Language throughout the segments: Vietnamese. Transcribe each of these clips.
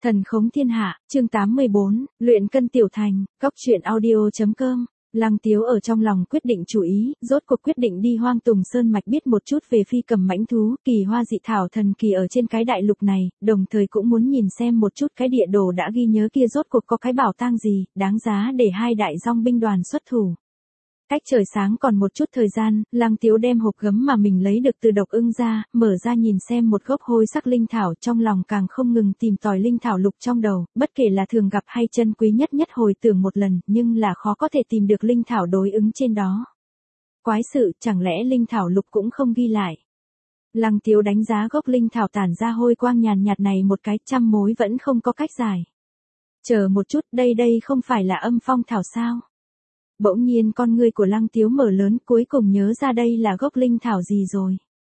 Thần khống thiên hạ, chương 84, luyện cân tiểu thành, cóc truyện audio.com. Lăng Tiếu ở trong lòng quyết định chủ ý, rốt cuộc quyết định đi Hoang Tùng Sơn mạch biết một chút về phi cầm mãnh thú, kỳ hoa dị thảo thần kỳ ở trên cái đại lục này, đồng thời cũng muốn nhìn xem một chút cái địa đồ đã ghi nhớ kia rốt cuộc có cái bảo tang gì, đáng giá để hai đại dòng binh đoàn xuất thủ. Cách trời sáng còn một chút thời gian, Lăng Tiếu đem hộp gấm mà mình lấy được từ độc ưng ra, mở ra nhìn xem một gốc hôi sắc linh thảo, trong lòng càng không ngừng tìm tòi linh thảo lục trong đầu, bất kể là thường gặp hay chân quý nhất nhất hồi tưởng một lần, nhưng là khó có thể tìm được linh thảo đối ứng trên đó. Quái sự, chẳng lẽ linh thảo lục cũng không ghi lại. Lăng Tiếu đánh giá gốc linh thảo tản ra hôi quang nhàn nhạt này một cái, trăm mối vẫn không có cách giải. Chờ một chút, đây không phải là âm phong thảo sao? Bỗng nhiên con ngươi của Lăng Tiếu mở lớn, cuối cùng nhớ ra đây là gốc linh thảo gì rồi.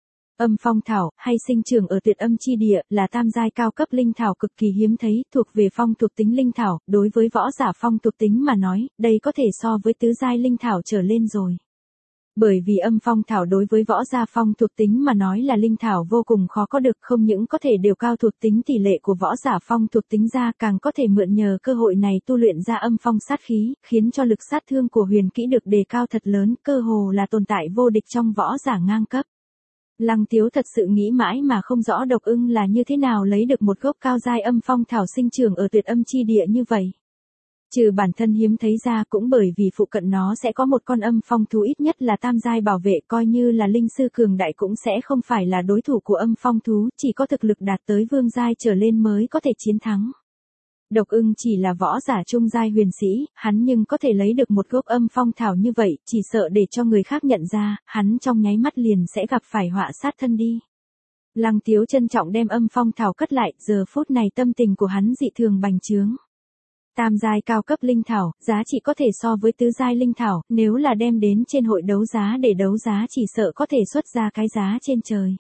Âm phong thảo, hay sinh trưởng ở tuyệt âm chi địa, là tam giai cao cấp linh thảo cực kỳ hiếm thấy, thuộc về phong thuộc tính linh thảo, đối với võ giả phong thuộc tính mà nói, đây có thể so với tứ giai linh thảo trở lên rồi. Bởi vì âm phong thảo đối với võ gia phong thuộc tính mà nói là linh thảo vô cùng khó có được, không những có thể điều cao thuộc tính tỷ lệ của võ giả phong thuộc tính ra, càng có thể mượn nhờ cơ hội này tu luyện ra âm phong sát khí, khiến cho lực sát thương của huyền kỹ được đề cao thật lớn, cơ hồ là tồn tại vô địch trong võ giả ngang cấp. Lăng Tiếu thật sự nghĩ mãi mà không rõ độc ưng là như thế nào lấy được một gốc cao giai âm phong thảo sinh trưởng ở tuyệt âm chi địa như vậy. Trừ bản thân hiếm thấy ra, cũng bởi vì phụ cận nó sẽ có một con âm phong thú ít nhất là tam giai bảo vệ, coi như là linh sư cường đại cũng sẽ không phải là đối thủ của âm phong thú, chỉ có thực lực đạt tới vương giai trở lên mới có thể chiến thắng. Độc ưng chỉ là võ giả trung giai huyền sĩ, hắn nhưng có thể lấy được một gốc âm phong thảo như vậy, chỉ sợ để cho người khác nhận ra, hắn trong nháy mắt liền sẽ gặp phải họa sát thân đi. Lăng Tiếu trân trọng đem âm phong thảo cất lại, giờ phút này tâm tình của hắn dị thường bành trướng. Tam giai cao cấp linh thảo, giá trị có thể so với tứ giai linh thảo, nếu là đem đến trên hội đấu giá để đấu giá chỉ sợ có thể xuất ra cái giá trên trời.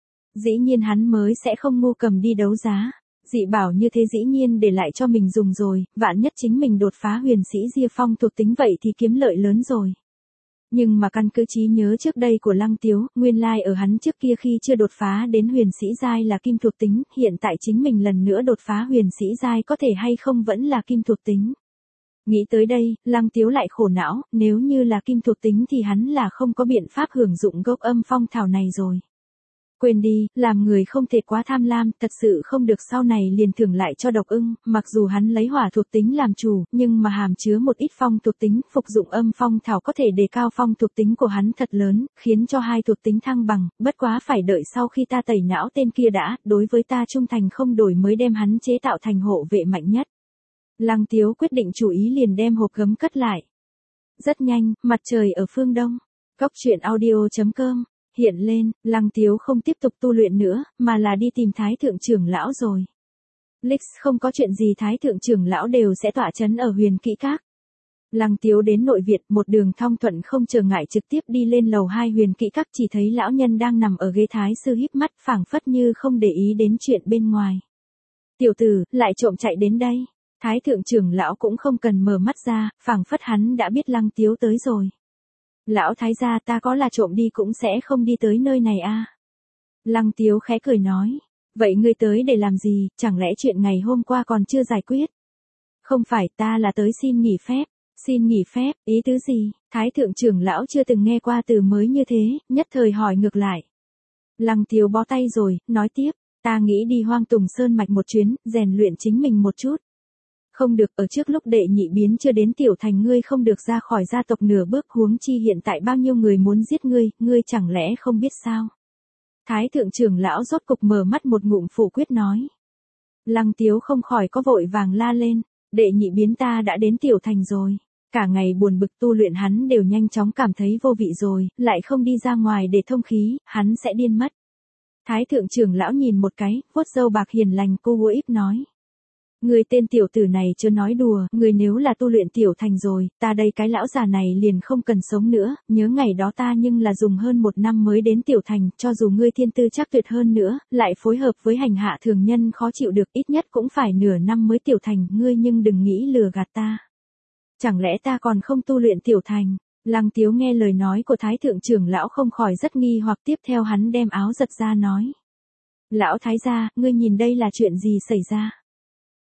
Dĩ nhiên hắn mới sẽ không ngu cầm đi đấu giá. Dị bảo như thế dĩ nhiên để lại cho mình dùng rồi, vạn nhất chính mình đột phá huyền sĩ Diệp Phong thuộc tính vậy thì kiếm lợi lớn rồi. Nhưng mà căn cứ trí nhớ trước đây của Lăng Tiếu, nguyên lai ở hắn trước kia khi chưa đột phá đến huyền sĩ giai là kim thuộc tính, hiện tại chính mình lần nữa đột phá huyền sĩ giai có thể hay không vẫn là kim thuộc tính. Nghĩ tới đây, Lăng Tiếu lại khổ não, nếu như là kim thuộc tính thì hắn là không có biện pháp hưởng dụng gốc âm phong thảo này rồi. Quên đi, làm người không thể quá tham lam, thật sự không được sau này liền thưởng lại cho độc ưng, mặc dù hắn lấy hỏa thuộc tính làm chủ, nhưng mà hàm chứa một ít phong thuộc tính, phục dụng âm phong thảo có thể đề cao phong thuộc tính của hắn thật lớn, khiến cho hai thuộc tính thăng bằng, bất quá phải đợi sau khi ta tẩy não tên kia đã, đối với ta trung thành không đổi mới đem hắn chế tạo thành hộ vệ mạnh nhất. Lăng Tiếu quyết định chủ ý liền đem hộp gấm cất lại. Rất nhanh, mặt trời ở phương đông. Cóc truyện audio.com hiện lên, Lăng Tiếu không tiếp tục tu luyện nữa, mà là đi tìm Thái Thượng trưởng lão rồi. Lix không có chuyện gì Thái Thượng trưởng lão đều sẽ tọa chấn ở huyền kỹ các. Lăng Tiếu đến nội viện, một đường thong thuận không trở ngại trực tiếp đi lên lầu 2 huyền kỹ các, chỉ thấy lão nhân đang nằm ở ghế thái sư híp mắt phảng phất như không để ý đến chuyện bên ngoài. Tiểu tử, lại trộm chạy đến đây. Thái Thượng trưởng lão cũng không cần mở mắt ra, phảng phất hắn đã biết Lăng Tiếu tới rồi. Lão thái gia, ta có là trộm đi cũng sẽ không đi tới nơi này a. Lăng Tiếu khẽ cười nói, vậy ngươi tới để làm gì, chẳng lẽ chuyện ngày hôm qua còn chưa giải quyết? Không phải, ta là tới xin nghỉ phép. Xin nghỉ phép, ý tứ gì? Thái Thượng trưởng lão chưa từng nghe qua từ mới như thế, nhất thời hỏi ngược lại. Lăng Tiếu bó tay rồi, nói tiếp, ta nghĩ đi Hoang Tùng Sơn mạch một chuyến, rèn luyện chính mình một chút. Không được, ở trước lúc đệ nhị biến chưa đến tiểu thành ngươi không được ra khỏi gia tộc nửa bước, huống chi hiện tại bao nhiêu người muốn giết ngươi chẳng lẽ không biết sao? Thái Thượng trưởng lão rốt cục mở mắt một ngụm phủ quyết nói. Lăng Tiếu không khỏi có vội vàng la lên, đệ nhị biến ta đã đến tiểu thành rồi. Cả ngày buồn bực tu luyện hắn đều nhanh chóng cảm thấy vô vị rồi, lại không đi ra ngoài để thông khí, hắn sẽ điên mất. Thái Thượng trưởng lão nhìn một cái, vuốt râu bạc hiền lành cô vô íp nói. Người tên tiểu tử này chưa nói đùa, người nếu là tu luyện tiểu thành rồi, ta đây cái lão già này liền không cần sống nữa, nhớ ngày đó ta nhưng là dùng hơn 1 năm mới đến tiểu thành, cho dù ngươi thiên tư chắc tuyệt hơn nữa, lại phối hợp với hành hạ thường nhân khó chịu được, ít nhất cũng phải nửa năm mới tiểu thành, ngươi nhưng đừng nghĩ lừa gạt ta. Chẳng lẽ ta còn không tu luyện tiểu thành? Lăng Tiếu nghe lời nói của Thái Thượng trưởng lão không khỏi rất nghi hoặc, tiếp theo hắn đem áo giật ra nói. Lão thái gia, ngươi nhìn đây là chuyện gì xảy ra?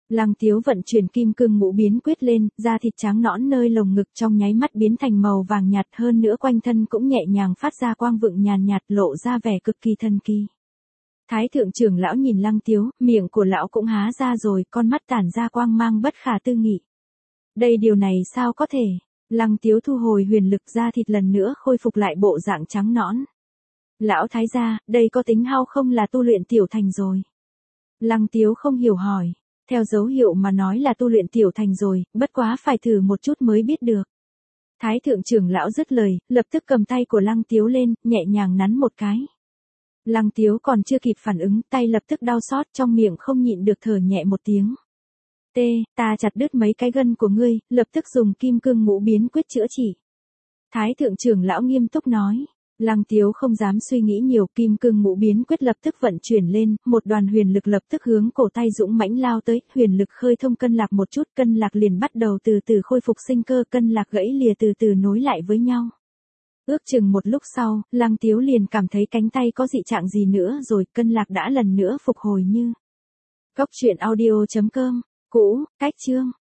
Lăng Tiếu vận chuyển kim cương ngũ biến quyết lên, da thịt trắng nõn nơi lồng ngực trong nháy mắt biến thành màu vàng nhạt, hơn nữa quanh thân cũng nhẹ nhàng phát ra quang vượng nhàn nhạt, lộ ra vẻ cực kỳ thần kỳ. Thái thượng trưởng lão nhìn Lăng Tiếu, miệng của lão cũng há ra rồi, con mắt tản ra quang mang bất khả tư nghị. Đây điều này sao có thể? Lăng Tiếu thu hồi huyền lực, da thịt lần nữa khôi phục lại bộ dạng trắng nõn. Lão thái gia, đây có tính hao không là tu luyện tiểu thành rồi? Lăng Tiếu không hiểu hỏi. Theo dấu hiệu mà nói là tu luyện tiểu thành rồi, bất quá phải thử một chút mới biết được. Thái thượng trưởng lão dứt lời, lập tức cầm tay của Lăng Tiếu lên, nhẹ nhàng nắn một cái. Lăng Tiếu còn chưa kịp phản ứng, tay lập tức đau xót, trong miệng không nhịn được thở nhẹ một tiếng. Ta chặt đứt mấy cái gân của ngươi, lập tức dùng kim cương ngũ biến quyết chữa trị. Thái thượng trưởng lão nghiêm túc nói. Lăng Tiếu không dám suy nghĩ nhiều, kim cương ngũ biến quyết lập tức vận chuyển lên, một đoàn huyền lực lập tức hướng cổ tay dũng mãnh lao tới, huyền lực khơi thông cân lạc một chút, cân lạc liền bắt đầu từ từ khôi phục sinh cơ, cân lạc gãy lìa từ từ nối lại với nhau. Ước chừng một lúc sau, Lăng Tiếu liền cảm thấy cánh tay có dị trạng gì nữa rồi, cân lạc đã lần nữa phục hồi như. Cốc truyện audio.com, cũ, cách chương.